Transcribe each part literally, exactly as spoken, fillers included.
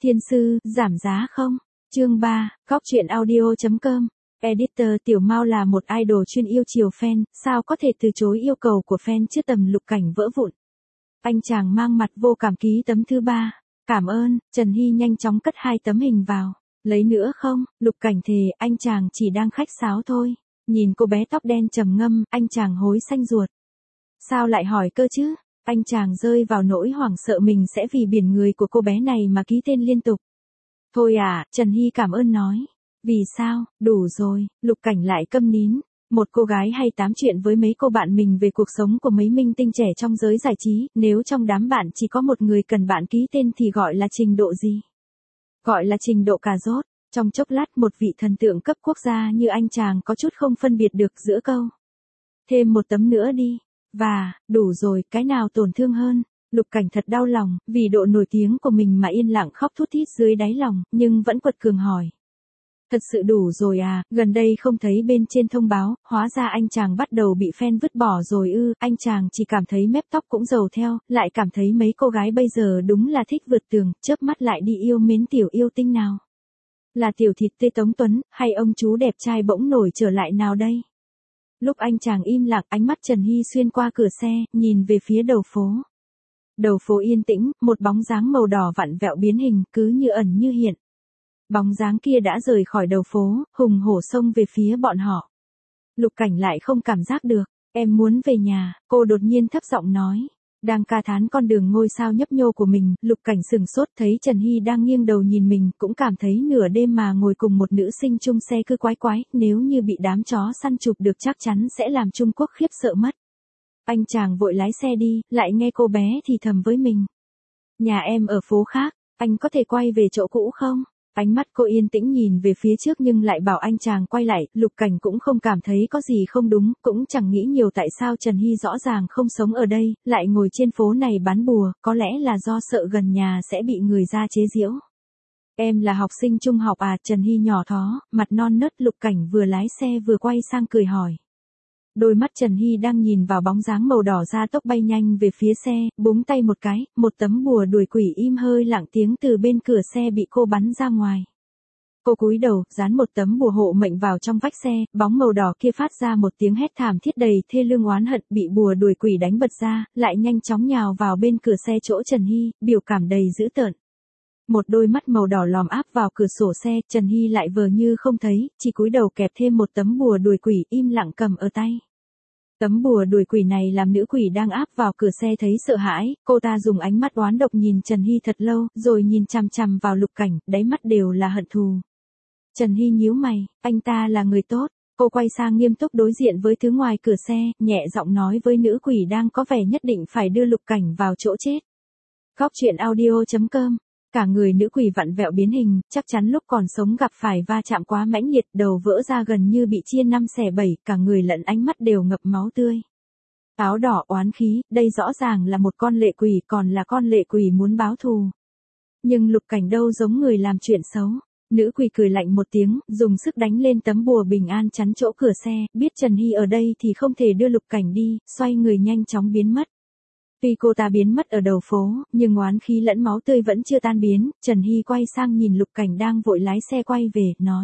Thiên sư, giảm giá không? Chương ba, Cóc truyện audio chấm com. Editor Tiểu Mao là một idol chuyên yêu chiều fan, sao có thể từ chối yêu cầu của fan chứ tầm Lục Cảnh vỡ vụn. Anh chàng mang mặt vô cảm ký tấm thứ ba. Cảm ơn, Trần Hy nhanh chóng cất hai tấm hình vào. Lấy nữa không? Lục Cảnh thề, anh chàng chỉ đang khách sáo thôi. Nhìn cô bé tóc đen trầm ngâm, anh chàng hối xanh ruột. Sao lại hỏi cơ chứ? Anh chàng rơi vào nỗi hoảng sợ mình sẽ vì biển người của cô bé này mà ký tên liên tục. Thôi à, Trần Hy cảm ơn nói. Vì sao, đủ rồi, Lục Cảnh lại câm nín. Một cô gái hay tám chuyện với mấy cô bạn mình về cuộc sống của mấy minh tinh trẻ trong giới giải trí, nếu trong đám bạn chỉ có một người cần bạn ký tên thì gọi là trình độ gì? Gọi là trình độ cà rốt. Trong chốc lát một vị thần tượng cấp quốc gia như anh chàng có chút không phân biệt được giữa câu. Thêm một tấm nữa đi. Và, đủ rồi, cái nào tổn thương hơn? Lục Cảnh thật đau lòng, vì độ nổi tiếng của mình mà yên lặng khóc thút thít dưới đáy lòng, nhưng vẫn quật cường hỏi. Thật sự đủ rồi à, gần đây không thấy bên trên thông báo, hóa ra anh chàng bắt đầu bị fan vứt bỏ rồi ư, anh chàng chỉ cảm thấy mép tóc cũng dầu theo, lại cảm thấy mấy cô gái bây giờ đúng là thích vượt tường, chớp mắt lại đi yêu mến tiểu yêu tinh nào. Là tiểu thịt tê Tống Tuấn, hay ông chú đẹp trai bỗng nổi trở lại nào đây? Lúc anh chàng im lặng, ánh mắt Trần Hy xuyên qua cửa xe, nhìn về phía đầu phố. Đầu phố yên tĩnh, một bóng dáng màu đỏ vặn vẹo biến hình, cứ như ẩn như hiện. Bóng dáng kia đã rời khỏi đầu phố, hùng hổ xông về phía bọn họ. Lục Cảnh lại không cảm giác được. Em muốn về nhà, cô đột nhiên thấp giọng nói. Đang ca thán con đường ngôi sao nhấp nhô của mình, Lục Cảnh sừng sốt thấy Trần Hy đang nghiêng đầu nhìn mình, cũng cảm thấy nửa đêm mà ngồi cùng một nữ sinh chung xe cứ quái quái, nếu như bị đám chó săn chụp được chắc chắn sẽ làm Trung Quốc khiếp sợ mất. Anh chàng vội lái xe đi, lại nghe cô bé thì thầm với mình. Nhà em ở phố khác, anh có thể quay về chỗ cũ không? Ánh mắt cô yên tĩnh nhìn về phía trước nhưng lại bảo anh chàng quay lại, Lục Cảnh cũng không cảm thấy có gì không đúng, cũng chẳng nghĩ nhiều tại sao Trần Hy rõ ràng không sống ở đây, lại ngồi trên phố này bán bùa, có lẽ là do sợ gần nhà sẽ bị người ra chế giễu. Em là học sinh trung học à? Trần Hy nhỏ thó, mặt non nớt. Lục Cảnh vừa lái xe vừa quay sang cười hỏi. Đôi mắt Trần Hy đang nhìn vào bóng dáng màu đỏ ra tốc bay nhanh về phía xe, búng tay một cái, một tấm bùa đuổi quỷ im hơi lặng tiếng từ bên cửa xe bị cô bắn ra ngoài. Cô cúi đầu, dán một tấm bùa hộ mệnh vào trong vách xe, bóng màu đỏ kia phát ra một tiếng hét thảm thiết đầy thê lương oán hận, bị bùa đuổi quỷ đánh bật ra, lại nhanh chóng nhào vào bên cửa xe chỗ Trần Hy, biểu cảm đầy dữ tợn. Một đôi mắt màu đỏ lòm áp vào cửa sổ xe, Trần Hy lại vờ như không thấy, chỉ cúi đầu kẹp thêm một tấm bùa đuổi quỷ im lặng cầm ở tay. Tấm bùa đuổi quỷ này làm nữ quỷ đang áp vào cửa xe thấy sợ hãi, cô ta dùng ánh mắt oán độc nhìn Trần Hy thật lâu, rồi nhìn chằm chằm vào Lục Cảnh, đáy mắt đều là hận thù. Trần Hy nhíu mày, anh ta là người tốt, cô quay sang nghiêm túc đối diện với thứ ngoài cửa xe, nhẹ giọng nói với nữ quỷ đang có vẻ nhất định phải đưa Lục Cảnh vào chỗ chết. Cóc truyện audio chấm com. Cả người nữ quỷ vặn vẹo biến hình, chắc chắn lúc còn sống gặp phải va chạm quá mãnh liệt, đầu vỡ ra gần như bị chia năm xẻ bảy, cả người lẫn ánh mắt đều ngập máu tươi. Áo đỏ oán khí, đây rõ ràng là một con lệ quỷ, còn là con lệ quỷ muốn báo thù. Nhưng Lục Cảnh đâu giống người làm chuyện xấu. Nữ quỷ cười lạnh một tiếng, dùng sức đánh lên tấm bùa bình an chắn chỗ cửa xe, biết Trần Hy ở đây thì không thể đưa Lục Cảnh đi, xoay người nhanh chóng biến mất. Tuy cô ta biến mất ở đầu phố, nhưng oán khí lẫn máu tươi vẫn chưa tan biến, Trần Hy quay sang nhìn Lục Cảnh đang vội lái xe quay về, nói.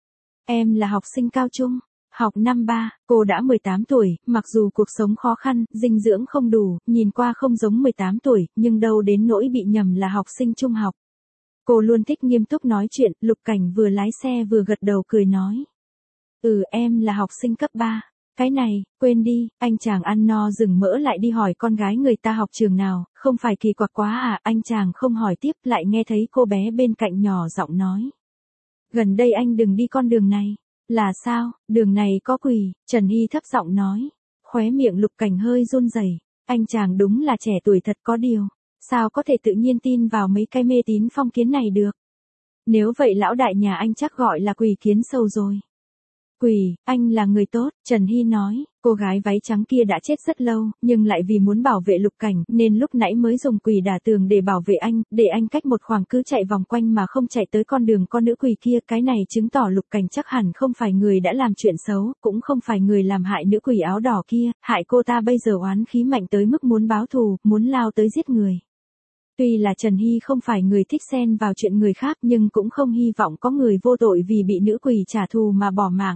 Em là học sinh cao trung, học năm ba, cô đã mười tám tuổi, mặc dù cuộc sống khó khăn, dinh dưỡng không đủ, nhìn qua không giống mười tám tuổi, nhưng đâu đến nỗi bị nhầm là học sinh trung học. Cô luôn thích nghiêm túc nói chuyện, Lục Cảnh vừa lái xe vừa gật đầu cười nói. Ừ, em là học sinh cấp ba. Cái này, quên đi, anh chàng ăn no rừng mỡ lại đi hỏi con gái người ta học trường nào, không phải kỳ quặc quá à? Anh chàng không hỏi tiếp, lại nghe thấy cô bé bên cạnh nhỏ giọng nói. Gần đây anh đừng đi con đường này. Là sao, đường này có quỷ? Trần Hy thấp giọng nói. Khóe miệng Lục Cảnh hơi run rẩy. Anh chàng đúng là trẻ tuổi thật có điều. Sao có thể tự nhiên tin vào mấy cái mê tín phong kiến này được? Nếu vậy lão đại nhà anh chắc gọi là quỷ kiến sâu rồi. Quỷ, anh là người tốt, Trần Hy nói, cô gái váy trắng kia đã chết rất lâu, nhưng lại vì muốn bảo vệ Lục Cảnh, nên lúc nãy mới dùng quỷ đả tường để bảo vệ anh, để anh cách một khoảng cứ chạy vòng quanh mà không chạy tới con đường con nữ quỷ kia, cái này chứng tỏ Lục Cảnh chắc hẳn không phải người đã làm chuyện xấu, cũng không phải người làm hại nữ quỷ áo đỏ kia, hại cô ta bây giờ oán khí mạnh tới mức muốn báo thù, muốn lao tới giết người. Tuy là Trần Hy không phải người thích xen vào chuyện người khác nhưng cũng không hy vọng có người vô tội vì bị nữ quỷ trả thù mà bỏ mạng.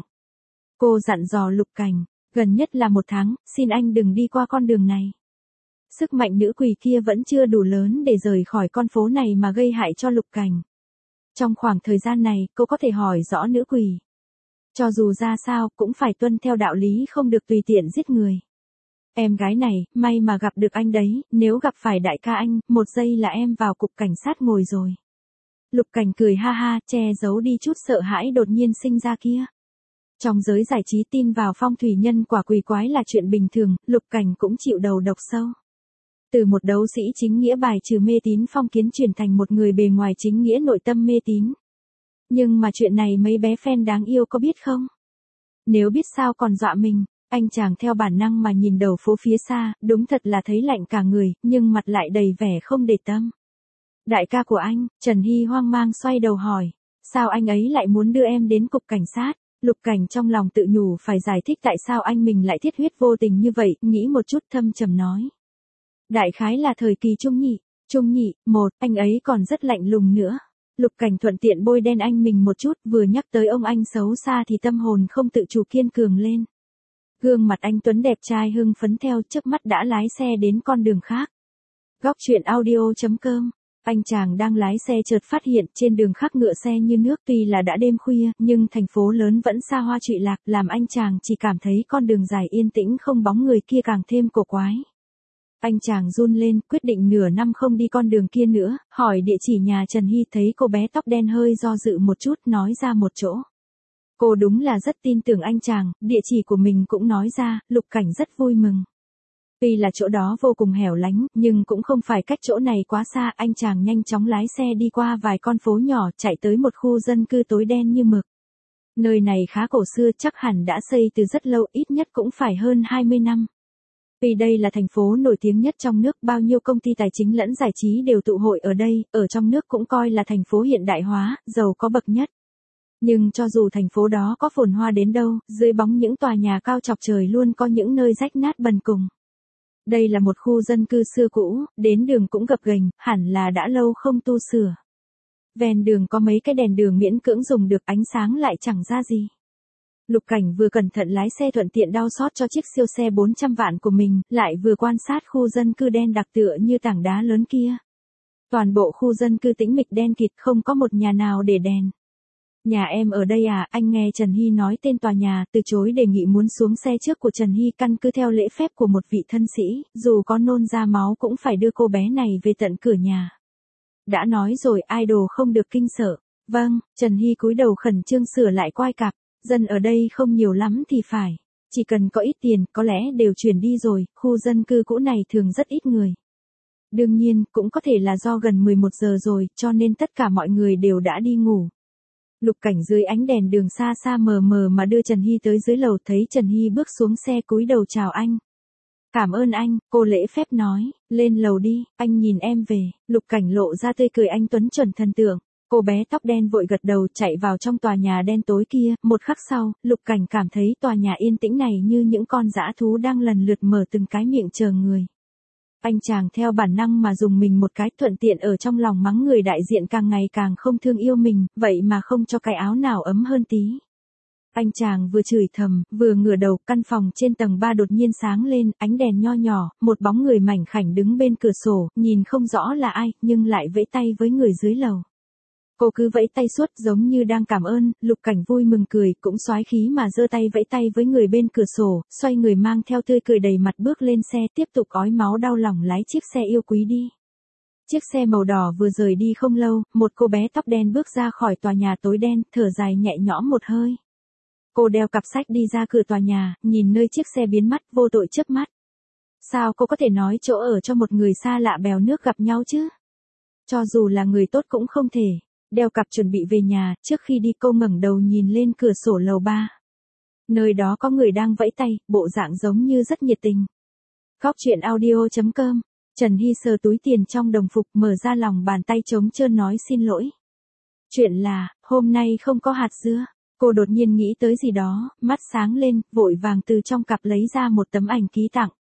Cô dặn dò Lục Cảnh, gần nhất là một tháng, xin anh đừng đi qua con đường này. Sức mạnh nữ quỷ kia vẫn chưa đủ lớn để rời khỏi con phố này mà gây hại cho Lục Cảnh. Trong khoảng thời gian này, cô có thể hỏi rõ nữ quỷ. Cho dù ra sao, cũng phải tuân theo đạo lý không được tùy tiện giết người. Em gái này, may mà gặp được anh đấy, nếu gặp phải đại ca anh, một giây là em vào cục cảnh sát ngồi rồi. Lục Cảnh cười ha ha, che giấu đi chút sợ hãi đột nhiên sinh ra kia. Trong giới giải trí tin vào phong thủy nhân quả quỷ quái là chuyện bình thường, Lục Cảnh cũng chịu đầu độc sâu. Từ một đấu sĩ chính nghĩa bài trừ mê tín phong kiến chuyển thành một người bề ngoài chính nghĩa nội tâm mê tín. Nhưng mà chuyện này mấy bé fan đáng yêu có biết không? Nếu biết sao còn dọa mình, anh chàng theo bản năng mà nhìn đầu phố phía xa, đúng thật là thấy lạnh cả người, nhưng mặt lại đầy vẻ không để tâm. Đại ca của anh, Trần Hy hoang mang xoay đầu hỏi, sao anh ấy lại muốn đưa em đến cục cảnh sát? Lục Cảnh trong lòng tự nhủ phải giải thích tại sao anh mình lại thiết huyết vô tình như vậy, nghĩ một chút thâm trầm nói. Đại khái là thời kỳ trung nhị, trung nhị, một, anh ấy còn rất lạnh lùng nữa. Lục Cảnh thuận tiện bôi đen anh mình một chút, vừa nhắc tới ông anh xấu xa thì tâm hồn không tự chủ kiên cường lên. Gương mặt anh tuấn đẹp trai hưng phấn theo, trước mắt đã lái xe đến con đường khác. Góc truyện audio chấm com. Anh chàng đang lái xe chợt phát hiện trên đường khác ngựa xe như nước, tuy là đã đêm khuya, nhưng thành phố lớn vẫn xa hoa trụy lạc, làm anh chàng chỉ cảm thấy con đường dài yên tĩnh không bóng người kia càng thêm cổ quái. Anh chàng run lên, quyết định nửa năm không đi con đường kia nữa, hỏi địa chỉ nhà Trần Hy, thấy cô bé tóc đen hơi do dự một chút nói ra một chỗ. Cô đúng là rất tin tưởng anh chàng, địa chỉ của mình cũng nói ra, Lục Cảnh rất vui mừng. Tuy là chỗ đó vô cùng hẻo lánh, nhưng cũng không phải cách chỗ này quá xa, anh chàng nhanh chóng lái xe đi qua vài con phố nhỏ, chạy tới một khu dân cư tối đen như mực. Nơi này khá cổ xưa, chắc hẳn đã xây từ rất lâu, ít nhất cũng phải hơn hai mươi năm. Vì đây là thành phố nổi tiếng nhất trong nước, bao nhiêu công ty tài chính lẫn giải trí đều tụ hội ở đây, ở trong nước cũng coi là thành phố hiện đại hóa, giàu có bậc nhất. Nhưng cho dù thành phố đó có phồn hoa đến đâu, dưới bóng những tòa nhà cao chọc trời luôn có những nơi rách nát bần cùng. Đây là một khu dân cư xưa cũ, đến đường cũng gập ghềnh, hẳn là đã lâu không tu sửa. Ven đường có mấy cái đèn đường miễn cưỡng dùng được, ánh sáng lại chẳng ra gì. Lục Cảnh vừa cẩn thận lái xe thuận tiện đao xót cho chiếc siêu xe bốn trăm vạn của mình, lại vừa quan sát khu dân cư đen đặc tựa như tảng đá lớn kia. Toàn bộ khu dân cư tĩnh mịch đen kịt, không có một nhà nào để đèn. Nhà em ở đây à? Anh nghe Trần Hy nói tên tòa nhà, từ chối đề nghị muốn xuống xe trước của Trần Hy, căn cứ theo lễ phép của một vị thân sĩ, dù có nôn ra máu cũng phải đưa cô bé này về tận cửa nhà. Đã nói rồi, idol không được kinh sợ. Vâng, Trần Hy cúi đầu khẩn trương sửa lại quai cạp, dân ở đây không nhiều lắm thì phải. Chỉ cần có ít tiền, có lẽ đều chuyển đi rồi, khu dân cư cũ này thường rất ít người. Đương nhiên, cũng có thể là do gần mười một giờ rồi, cho nên tất cả mọi người đều đã đi ngủ. Lục Cảnh dưới ánh đèn đường xa xa mờ mờ mà đưa Trần Hy tới dưới lầu, thấy Trần Hy bước xuống xe cúi đầu chào anh. Cảm ơn anh, cô lễ phép nói, lên lầu đi, anh nhìn em về. Lục Cảnh lộ ra tươi cười anh tuấn chuẩn thần tượng. Cô bé tóc đen vội gật đầu chạy vào trong tòa nhà đen tối kia, một khắc sau, Lục Cảnh cảm thấy tòa nhà yên tĩnh này như những con dã thú đang lần lượt mở từng cái miệng chờ người. Anh chàng theo bản năng mà dùng mình một cái, thuận tiện ở trong lòng mắng người đại diện càng ngày càng không thương yêu mình, vậy mà không cho cái áo nào ấm hơn tí. Anh chàng vừa chửi thầm, vừa ngửa đầu, căn phòng trên tầng ba đột nhiên sáng lên, ánh đèn nho nhỏ, một bóng người mảnh khảnh đứng bên cửa sổ, nhìn không rõ là ai, nhưng lại vẫy tay với người dưới lầu. Cô cứ vẫy tay suốt giống như đang cảm ơn, Lục Cảnh vui mừng cười, cũng xoái khí mà giơ tay vẫy tay với người bên cửa sổ, xoay người mang theo tươi cười đầy mặt bước lên xe, tiếp tục ói máu đau lòng lái chiếc xe yêu quý đi. Chiếc xe màu đỏ vừa rời đi không lâu, một cô bé tóc đen bước ra khỏi tòa nhà tối đen, thở dài nhẹ nhõm một hơi. Cô đeo cặp sách đi ra cửa tòa nhà, nhìn nơi chiếc xe biến mất, vô tội chớp mắt. Sao cô có thể nói chỗ ở cho một người xa lạ bèo nước gặp nhau chứ? Cho dù là người tốt cũng không thể. Đeo cặp chuẩn bị về nhà, trước khi đi cô ngẩng đầu nhìn lên cửa sổ lầu ba. Nơi đó có người đang vẫy tay, bộ dạng giống như rất nhiệt tình. Góc truyện audio chấm com. Trần Hy sờ túi tiền trong đồng phục, mở ra lòng bàn tay trống trơn nói xin lỗi. Chuyện là, hôm nay không có hạt dưa. Cô đột nhiên nghĩ tới gì đó, mắt sáng lên, vội vàng từ trong cặp lấy ra một tấm ảnh ký tặng.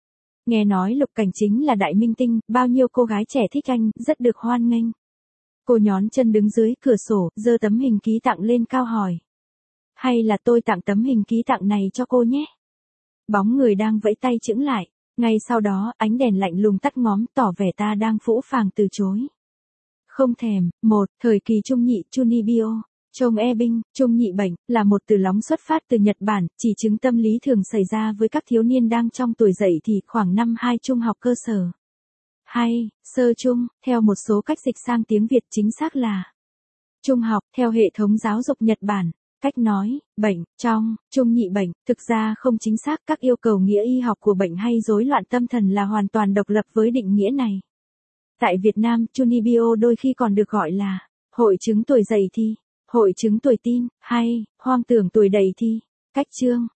Nghe nói Lục Cảnh chính là đại minh tinh, bao nhiêu cô gái trẻ thích anh, rất được hoan nghênh. Cô nhón chân đứng dưới cửa sổ, giơ tấm hình ký tặng lên cao hỏi. Hay là tôi tặng tấm hình ký tặng này cho cô nhé? Bóng người đang vẫy tay chững lại. Ngay sau đó, ánh đèn lạnh lùng tắt ngóm tỏ vẻ ta đang phũ phàng từ chối. Không thèm. Một, thời kỳ Trung Nhị Chunibyo. Chông E Binh, Trung Nhị bệnh, là một từ lóng xuất phát từ Nhật Bản, chỉ chứng tâm lý thường xảy ra với các thiếu niên đang trong tuổi dậy thì khoảng năm hai trung học cơ sở. Hay, sơ trung, theo một số cách dịch sang tiếng Việt chính xác là trung học, theo hệ thống giáo dục Nhật Bản. Cách nói, bệnh, trong, Trung Nhị bệnh, thực ra không chính xác, các yêu cầu nghĩa y học của bệnh hay rối loạn tâm thần là hoàn toàn độc lập với định nghĩa này. Tại Việt Nam, Chunibyo đôi khi còn được gọi là hội chứng tuổi dậy thì, hội chứng tuổi teen, hay hoang tưởng tuổi dậy thì. Cách chương